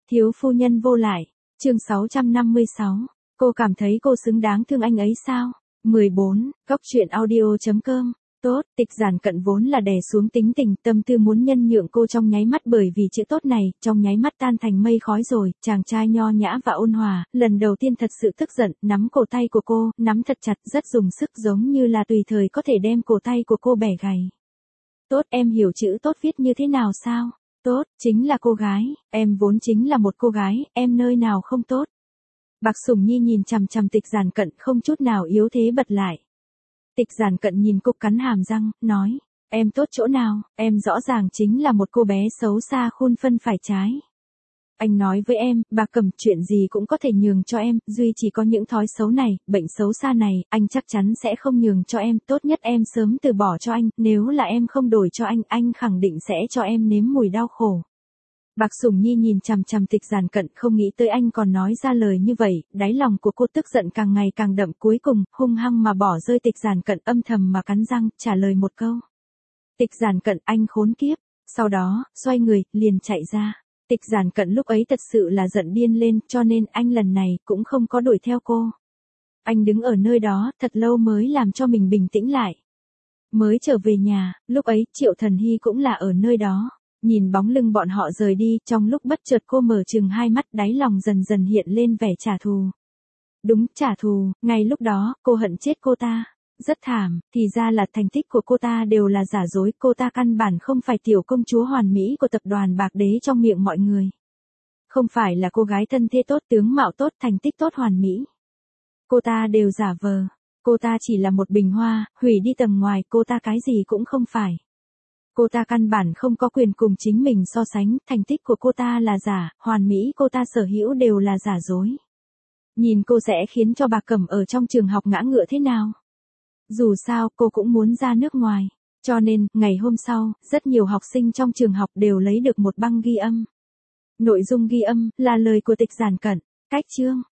Thiếu phu nhân vô lại, chương 656, cô cảm thấy cô xứng đáng thương anh ấy sao? 14, Góc truyện audio.com. Tốt, Tịch Giản Cận vốn là đè xuống tính tình, tâm tư muốn nhân nhượng cô trong nháy mắt, bởi vì chữ tốt này, trong nháy mắt tan thành mây khói rồi. Chàng trai nho nhã và ôn hòa, lần đầu tiên thật sự tức giận, nắm cổ tay của cô, nắm thật chặt, rất dùng sức, giống như là tùy thời có thể đem cổ tay của cô bẻ gãy. Tốt, em hiểu chữ tốt viết như thế nào sao? Tốt, chính là cô gái, em vốn chính là một cô gái, em nơi nào không tốt? Bạc Sủng Nhi nhìn chằm chằm Tịch Giản Cận, không chút nào yếu thế bật lại. Tịch Giản Cận nhìn cô cắn hàm răng, nói, em tốt chỗ nào, em rõ ràng chính là một cô bé xấu xa khuôn phân phải trái. Anh nói với em, Bạc Cẩm, chuyện gì cũng có thể nhường cho em, duy chỉ có những thói xấu này, bệnh xấu xa này, anh chắc chắn sẽ không nhường cho em, tốt nhất em sớm từ bỏ cho anh, nếu là em không đổi cho anh khẳng định sẽ cho em nếm mùi đau khổ. Bạc Sủng Nhi nhìn chằm chằm Tịch Giản Cận, không nghĩ tới anh còn nói ra lời như vậy, đáy lòng của cô tức giận càng ngày càng đậm, cuối cùng, hung hăng mà bỏ rơi Tịch Giản Cận, âm thầm mà cắn răng, trả lời một câu. Tịch Giản Cận, anh khốn kiếp, sau đó, xoay người, liền chạy ra. Tịch Giản Cận lúc ấy thật sự là giận điên lên, cho nên anh lần này cũng không có đuổi theo cô. Anh đứng ở nơi đó, thật lâu mới làm cho mình bình tĩnh lại. Mới trở về nhà, lúc ấy, Triệu Thần Hy cũng là ở nơi đó. Nhìn bóng lưng bọn họ rời đi, trong lúc bất chợt cô mở trừng hai mắt, đáy lòng dần dần hiện lên vẻ trả thù. Đúng, trả thù, ngay lúc đó, cô hận chết cô ta. Rất thảm, thì ra là thành tích của cô ta đều là giả dối, cô ta căn bản không phải tiểu công chúa hoàn mỹ của tập đoàn Bạc Đế trong miệng mọi người. Không phải là cô gái thân thế tốt, tướng mạo tốt, thành tích tốt hoàn mỹ. Cô ta đều giả vờ. Cô ta chỉ là một bình hoa, hủy đi tầng ngoài, cô ta cái gì cũng không phải. Cô ta căn bản không có quyền cùng chính mình so sánh, thành tích của cô ta là giả, hoàn mỹ cô ta sở hữu đều là giả dối. Nhìn cô sẽ khiến cho Bạc Cẩm ở trong trường học ngã ngựa thế nào? Dù sao, cô cũng muốn ra nước ngoài. Cho nên, ngày hôm sau, rất nhiều học sinh trong trường học đều lấy được một băng ghi âm. Nội dung ghi âm, là lời của Tịch Giản Cận. Cách chương.